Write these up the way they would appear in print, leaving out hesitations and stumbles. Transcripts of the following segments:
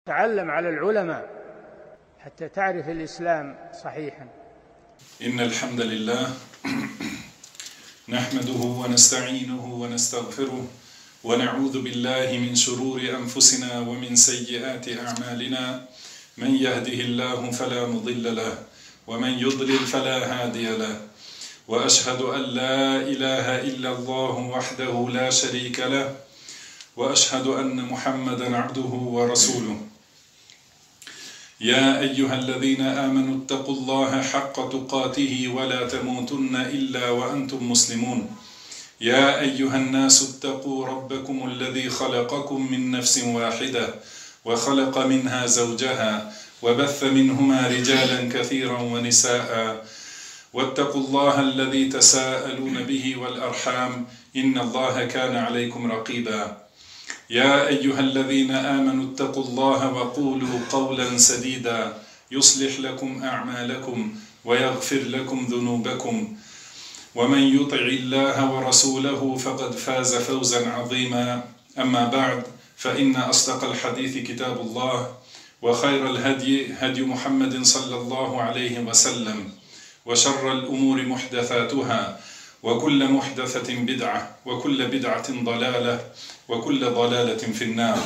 تعلم على العلماء حتى تعرف الإسلام صحيحا. إن الحمد لله نحمده ونستعينه ونستغفره ونعوذ بالله من شرور أنفسنا ومن سيئات أعمالنا. من يهده الله فلا مضل له ومن يضلل فلا هادي له، وأشهد أن لا إله إلا الله وحده لا شريك له، وأشهد أن محمدا عبده ورسوله. يا أيها الذين آمنوا اتقوا الله حق تقاته ولا تموتن إلا وأنتم مسلمون. يا أيها الناس اتقوا ربكم الذي خلقكم من نفس واحدة وخلق منها زوجها وبث منهما رجالا كثيرا ونساء، واتقوا الله الذي تساءلون به والأرحام إن الله كان عليكم رقيبا. يا أيها الذين آمنوا اتقوا الله وقولوا قولا سديدا يصلح لكم أعمالكم ويغفر لكم ذنوبكم، ومن يطع الله ورسوله فقد فاز فوزا عظيما. أما بعد، فإن أصدق الحديث كتاب الله، وخير الهدي هدي محمد صلى الله عليه وسلم، وشر الأمور محدثاتها، وكل محدثة بدعة، وكل بدعة ضلالة، وكل ضلالة في النار.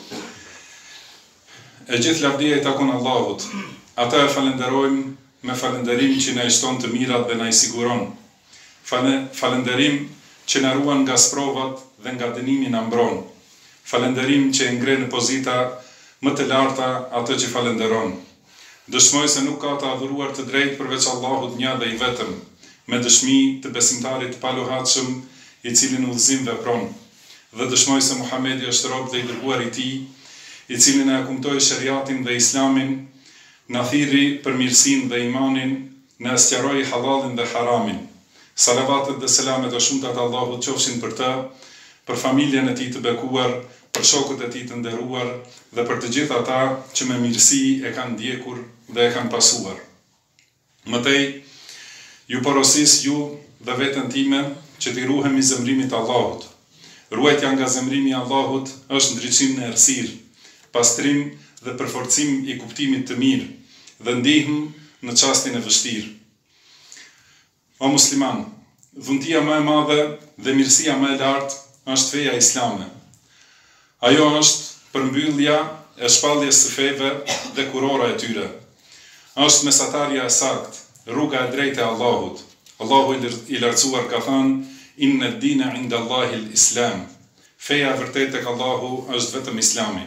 E gjithë lavdia I takon Allahut. Ata e falenderojmë me falënderim që na I shton të mirat dhe na I siguron. Falënderim që na ruan nga sprovat dhe nga dënimi na mbron. Falënderim që e ngre në pozita më të larta atë që falënderon. Dëshmoj se nuk ka të adhuruar të drejtë përveç Allahut një dhe I vetëm, me dëshmi të besimtarit paluhatshëm I cilin udhëzim vepron. Dhe dëshmoj se Muhamedi është rob dhe I dërguar I Tij, I cili na kumtoi shariatin dhe Islamin, na thirri për mirësinë dhe imanin, na sqaroi halalin dhe haramin. Salavatet dhe selamet e shumta të Allahut qofshin për të, për familjen e tij të bekuar, për shokët e tij të nderuar dhe për të gjithë ata që me mirësi e kanë ndjekur dhe e kanë pasuar. Mëtej, ju porosis ju dhe veten time që t'i ruhemi zemrimit të Allahut. Ruajtja nga zemrimi I Allahut është ndriçim në errësirë, pastrim dhe përforcim I kuptimit të mirë dhe ndihmë në çastin e vështirë. O musliman, dhuntia më e madhe dhe mirësia më e lartë është feja islame. Ajo është përmbyllja e shpalljes së feve dhe kurora e tyre. Është mesatarja e saktë, rruga e drejtë e Allahut. Allahu I lartësuar ka thënë: Inna ad-dina 'inda Allahi al-Islam. Feja e vërtetë tek Allahu është vetëm Islami.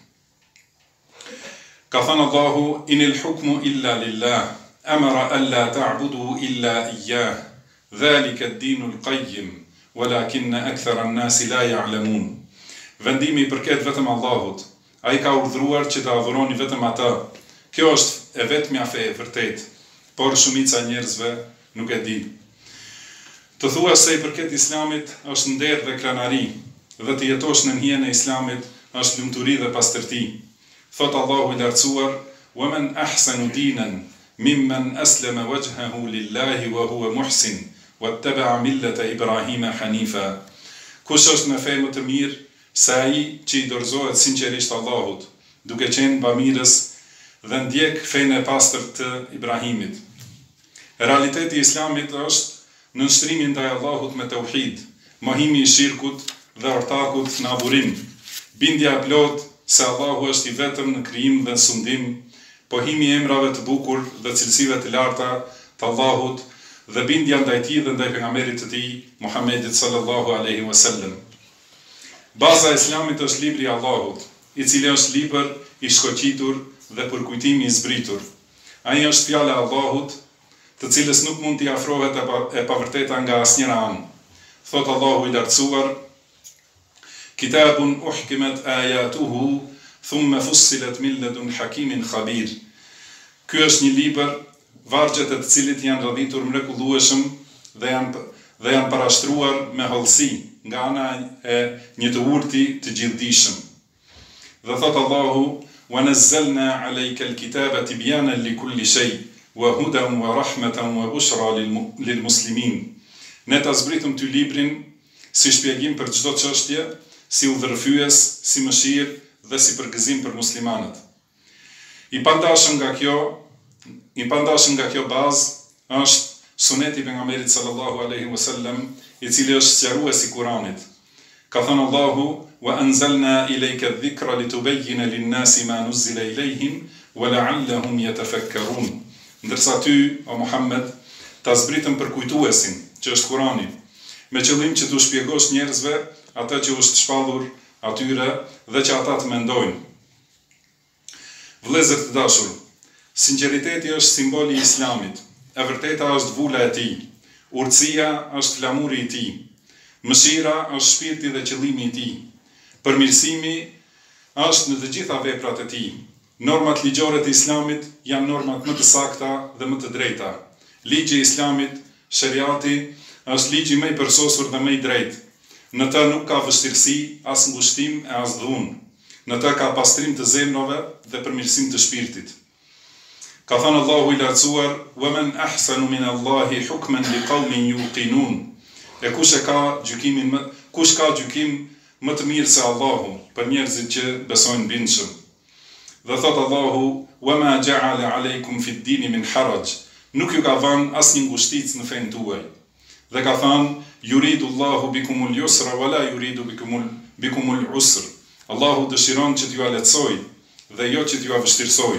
Ka thënë Allahu: Inil hukmu illa lillah, amara alla ta'budu illa iyyah. Dhalika ad-dinu al-qayyim, walakinna akthara an-nasi la ya'lamun. Vendimi I përket vetëm Allahut. Ai ka urdhëruar që të adhuroni vetëm atë. Kjo është e vetmja fe e vërtetë, por shumica e njerëzve nuk e di. Të thua se I përket Islamit është nder dhe krenari, dhe të jetosh në hijen e Islamit është lumturi dhe pastërti. Thot Allahu I lartësuar: "Wa man ahsanu dinan mimman aslama wajhahu lillahi wa huwa muhsin wattaba'a millata Ibrahima hanifa." Kush është me fe më të mirë se ai që I dorëzohet sinqerisht Allahut, duke qenë bamirës dhe ndjek fenë e pastërt të Ibrahimit. Realiteti I Islamit është nënshtrimi ndaj Allahut me tauhid, mohimi I shirkut dhe ortakut në adhurim, bindja e plotë se Allahu është I vetëm në krijim dhe sundim, pohimi I emrave të bukur dhe cilësive të larta të Allahut dhe bindja ndaj Tij dhe ndaj pejgamberit të Tij, Muhammedit sallallahu alaihi wasallam. Baza e Islamit është libri I Allahut, I cili është libër I shkoqitur dhe për kujtimi I zbritur. Ai është fjala e Allahut, të cilës nuk mund t'i afrohet e pavërteta nga asnjëra anë. Thot Allahu I lartësuar: Kitabun uhkimat ayatuhu thumma fussilat min ladun hakimin khabir. Ky është një libër, vargjet e të cilit janë radhitur mrekullueshëm dhe janë parashtruar me hollësi nga ana e një të urti të gjithdijshëm. Dhe thot Allahu: Wa nazzalna 'alayka al-kitaba tibyanan likulli shay' wa hudan wa rahmatan wa bushra lil muslimin. Ne ta zbritëm ty librin si shpjegim për çdo çështje, si udhërfyes, si mëshirë dhe si përgëzim për muslimanët. I pandashëm nga kjo bazë është suneti pejgamberit sallallahu alaihi wasallam, i cili është sqarues i Kuranit. Ka thënë Allahu: "Wa anzalna ilayka adh-dhikra litubayyina lin-nasi ma nuzzila ilayhim wa la'allahum yatafakkarun." Ndërsa ty, o Muhammed, ta zbritëm për kujtuesin, që është Kurani, me qëllim që t'u shpjegosh njerëzve atë që është shpallur atyre dhe që ata të mendojnë. Vëllezër të dashur, sinqeriteti është simboli i Islamit, e vërteta është vula e tij, urtësia është flamuri i tij, mëshira është shpirti dhe qëllimi i tij, përmirësimi është në të gjitha veprat e tij. Normat ligjore të Islamit janë normat më të sakta dhe më të drejta. Ligji i Islamit, shariati, është ligji më i përsosur dhe më i drejtë. Në të nuk ka vështirësi, as ngushtim e as dhunë. Në të ka pastrim të zemrave dhe përmirësim të shpirtit. Ka thënë Allahu i lartësuar: "Wa man ahsanu min Allahi hukman liqaumin yuqinun." E kush ka gjykim më të mirë se Allahu për njerëzit që besojnë bindshëm. Dhe thot Allahu: "Wa ma ja'ala alaykum fi ad-din min haraj." Nuk ju ka vënë asnjë ngushticë në fenë tuaj. Dhe ka thënë: "Yuridu Allahu bikumul yusra wa la yuridu bikumul usr." Allahu dëshiron që t'ju lehtësoj dhe jo që t'ju vështirësoj.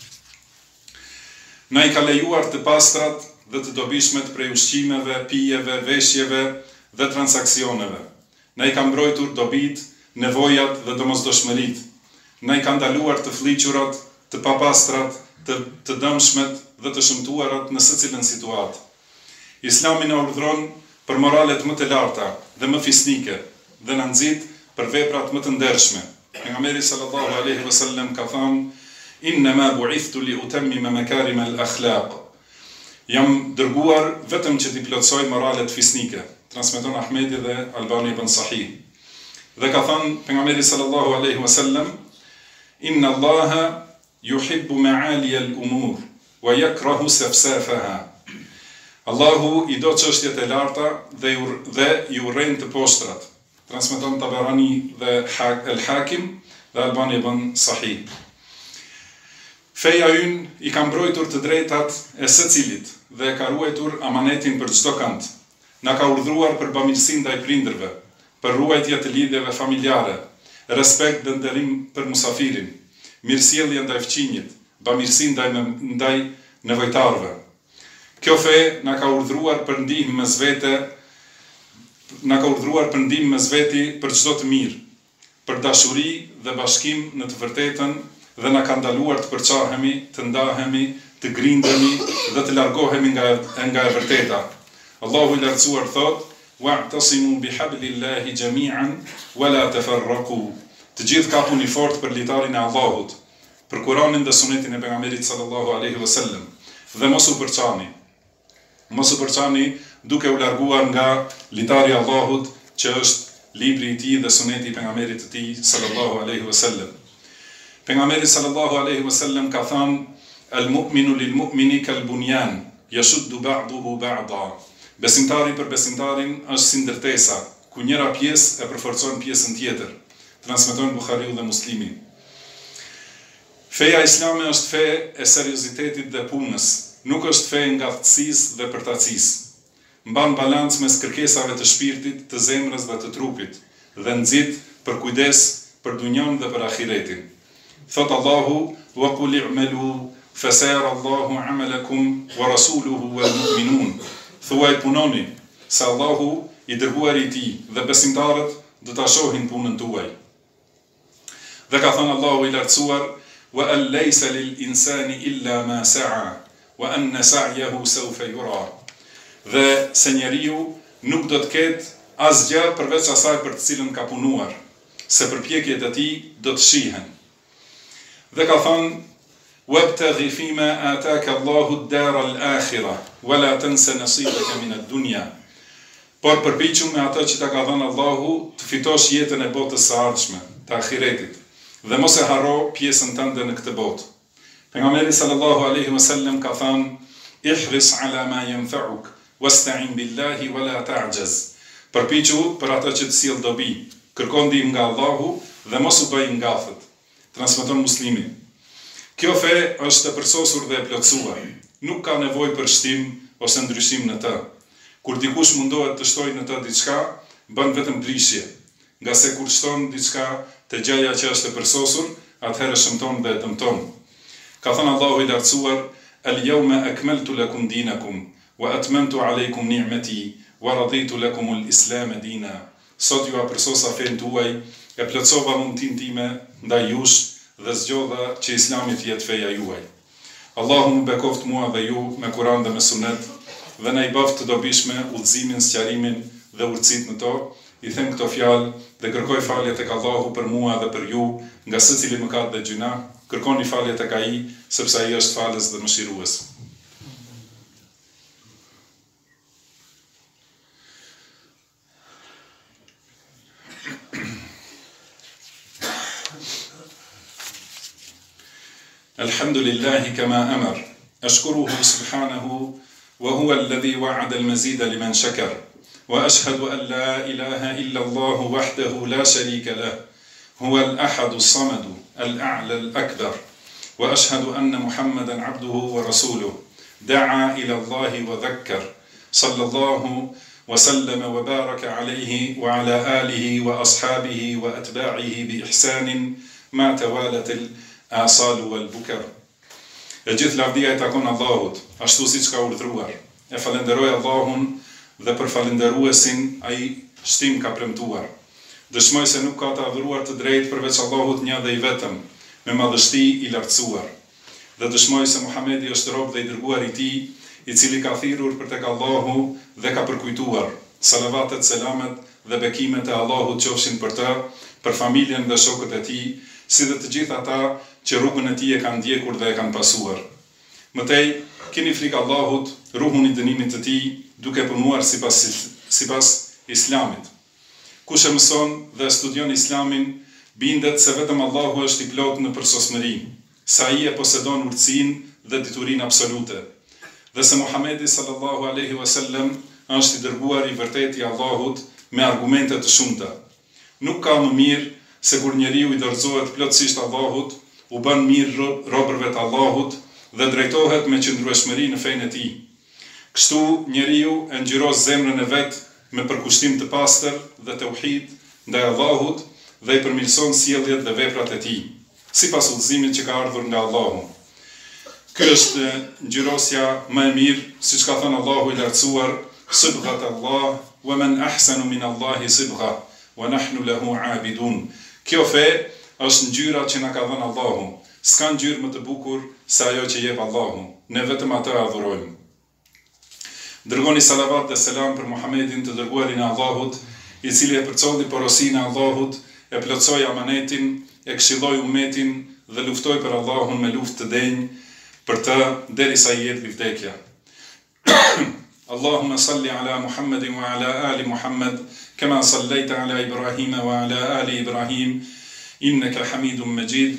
Na i ka lejuar të pastrat dhe të dobishmet prej ushqimeve, pijeve, veshjeve dhe transaksioneve. Na i ka mbrojtur dobit, nevojat dhe domosdoshmërit. Na i ka ndaluar të fliqurat, të papastrat, të dëmshmet dhe të shëmtuarat në secilën situatë. Islami na urdhron për moralet më të larta dhe më fisnike dhe na nxit për veprat më të ndershme. Pejgamberi sallallahu alaihi wasallam ka thënë: "Innama bu'ithtu li utammima makarima al-akhlaq." Jam dërguar vetëm që t'i plotësoj moralet fisnike. Transmeton Ahmedi dhe Albani ibn Sahih. Dhe ka thënë pejgamberi sallallahu alaihi wasallam: "Inna Allaha yuhibbu ma'ali al-umur wa yakrahu safsafaha." Allahu i do çështjet e larta dhe i urren të poshtrat. Transmeton Tabarani dhe El-Hakim dhe Albani ibn Sahih. Feja ynë i ka mbrojtur të drejtat e secilit dhe e ka ruajtur amanetin për çdo kant. Na ka urdhëruar për bamirësi ndaj prindërve, për ruajtje të lidhjeve familjare, respekt dhe nderim për musafirin, mirësjellje ndaj fëmijët, bamirësi ndaj nevojtarëve. Kjo fe na ka urdhëruar për ndihmë mes veti për çdo të mirë, për dashuri dhe bashkim në të vërtetën, dhe na ka ndaluar të përçahemi, të ndahemi, të grindemi dhe të largohemi nga e vërteta. Allahu i lartësuar thot: "Wa'tasimu bihablillahi jami'an wa la tafarraqu." Të gjithë kapuni fort për litarin e Allahut, për Kur'anin dhe sunetin e pejgamberit sallallahu alaihi wasallam, dhe mos u përçani. Mos u përçani duke u larguar nga litari i Allahut, që është libri i tij dhe suneti i pejgamberit të tij sallallahu alaihi wasallam. Pejgamberi sallallahu alaihi wasallam ka thënë: "Al-mu'minu lil-mu'mini kal-bunyan, yashuddu ba'duhu ba'da." Besimtari për besimtarin është si ndërtesa, ku njëra pjesë e përforcon pjesën tjetër. Transmeton Buhariu dhe Muslimi. Feja islame është fe e seriozitetit dhe punës, nuk është fe nga ngaftësisë dhe përtacisë. Mban balancë mes kërkesave të shpirtit, të zemrës dhe të trupit, dhe nxit për kujdes për dunjon dhe për ahiretin. Thot Allahu: "Wa qul i'malu fasayara Allahu 'amalakum wa rasuluhu wal mu'minun." Thuaj punoni, se Allahu i dërguari i tij dhe besimtarët do ta shohin punën tuaj. Dhe ka thënë Allahu i lartësuar: "Wa an laysa lil insani illa ma sa'a wa anna sa'yahu sawfa yura." Dhe se njeriu nuk do të ketë asgjë përveç asaj për të cilën ka punuar, se përpjekjet e tij do të shihen. Dhe ka thënë: "Wabtaghi fima ataka Allahu ad-dara al-akhirah wa la tansa nasibaka min ad-dunya." Por përpiqu me atë që ta ka dhënë Allahu të fitosh jetën e botës së ardhshme, të ahiretit, dhe mos e harro pjesën tënde në këtë botë. Pejgamberi sallallahu alaihi wasallam ka thënë: "Ihris ala ma yanfa'uk wasta'in billahi wa la ta'jaz." Përpiqu për atë që të sjell dobi, kërko ndihmë nga Allahu dhe mos u bëj ngafët. transmeton Muslimi. Kjo fe është e përsosur dhe e plotësuar. Nuk ka nevojë për shtim ose ndryshim në të. Kur dikush mundohet të shtojë në të diçka, bën vetëm prishje. Nga se kur shton diçka te gjëja që është e përsosur, atëherë shëmton dhe dëmton. Ka thënë Allahu i lartësuar: "Al-yawma akmaltu lakum dinakum wa atmamtu alaykum ni'mati wa raditu lakum al-islam dina." Sot ju përsosa fen tuaj, e plotësova mundtinë time ndaj jush dhe zgjodha që Islami të jetë feja juaj. Allahu më bekoft mua dhe ju me Kur'an dhe me Sunet, dhe na i bëft të dobishme udhëzimin, sqarimin dhe urtësitë në to. I them këto fjalë dhe kërkoj falje tek Allahu për mua dhe për ju, nga secili mëkat dhe gjuna. Kërkoni falje tek Ai, sepse Ai është falës dhe mëshirues. Alhamdulillahi kama amar, ashkuruhu subhanahu, wa huwa alladhi wa'ada al-mazida liman shakar, wa ashhadu an la ilaha illa Allahu wahdahu la sharika lah, huwa al-ahadu as-samadu, al-a'la al-akbar, wa ashhadu anna Muhammadan abduhu wa rasuluhu, da'a ila Allahi wa dhakkar, sallallahu wa sallama wa baraka alayhi wa ala alihi wa ashabihi wa atba'ihi bi ihsanin ma tawalat al-asalu wal-bukar. E gjithë lavdia e takon Allahut, ashtu siç ka urdhëruar. E falenderoj Allahun dhe për falendëruesin ai shtim ka premtuar. Dëshmoj se nuk ka të adhuruar të drejtë përveç Allahut një dhe i vetëm, me madhështi i lartësuar. Dhe dëshmoj se Muhamedi është rob dhe i dërguar i tij, i cili ka thirrur për tek Allahu dhe ka përkujtuar. Salavatet, selamet dhe bekimet e Allahut qofshin për të, për familjen dhe shokët e tij, si dhe të gjithë ata që rrugën e tij e kanë ndjekur dhe e kanë pasuar. Mëtej, keni frikë Allahut, ruhuni dënimit të tij, duke punuar sipas Islamit. Kush e mëson dhe studion Islamin, bindet se vetëm Allahu është i plot në përsosmëri, se ai e posedon urtësinë dhe diturinë absolute, dhe se Muhamedi sallallahu alaihi wasallam është i dërguar i vërtet i Allahut me argumente të shumta. Nuk ka më mirë se kur njeriu i dorëzohet plotësisht Allahut, u bën mirë robërve të Allahut dhe drejtohet me qëndrueshmëri në fenë e tij. Kështu njeriu e ngjyros zemrën e vet me përkushtim të pastër dhe tauhid ndaj Allahut dhe i përmirëson sjelljet dhe veprat e tij, sipas udhëzimit që ka ardhur nga Allahu. Ky është ngjyrosja më e mirë, siç ka thënë Allahu i lartësuar: "Sibghat Allah wa man ahsanu min Allahi sibgha wa nahnu lahu 'abidun." Kjo fe është ngjyra që na ka dhënë Allahu. S'ka ngjyrë më të bukur se ajo që jep Allahu. Ne vetëm atë adhurojmë. Dërgoni salavat dhe selam për Muhamedin, të dërguarin e Allahut, i cili e përcolli porosinë e Allahut, e plotësoi amanetin, e këshilloi ummetin dhe luftoi për Allahun me luftë të denjë për të derisa i jeti vdekja. Allahumma salli ala Muhammedin wa ala ali Muhammed, kama sallaita ala Ibrahim wa ala ali Ibrahim, innaka Hamidum Majid.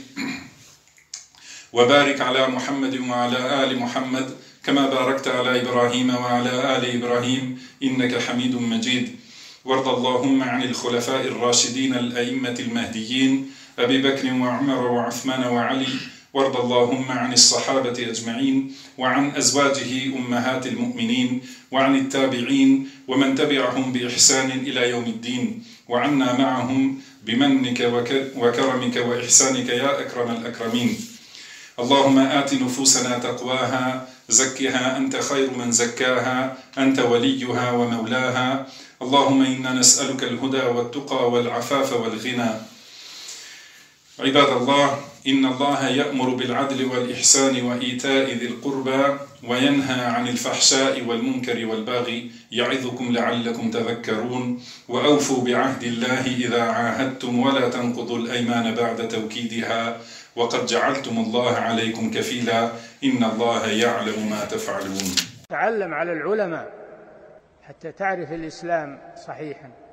Wa barik ala Muhammedin wa ala ali Muhammed, kama barakta ala Ibrahim wa ala ali Ibrahim, innaka Hamidum Majid. وارض اللهم عن الخلفاء الراشدين الأئمة المهديين أبي بكر وعمر وعثمان وعلي، وارض اللهم عن الصحابة أجمعين وعن أزواجه أمهات المؤمنين وعن التابعين ومن تبعهم بإحسان إلى يوم الدين، وعنا معهم بمنك وكرمك وإحسانك يا أكرم الأكرمين. اللهم آت نفوسنا تقواها، زكها أنت خير من زكاها، أنت وليها ومولاها. اللهم إنا نسألك الهدى والتقى والعفاف والغنى. عباد الله، إن الله يأمر بالعدل والإحسان وإيتاء ذي القربى وينهى عن الفحشاء والمنكر والبغي يعظكم لعلكم تذكرون. وأوفوا بعهد الله إذا عاهدتم ولا تنقضوا الأيمان بعد توكيدها وقد جعلتم الله عليكم كفيلا إن الله يعلم ما تفعلون. تعلم على العلماء حتى تعرف الإسلام صحيحا.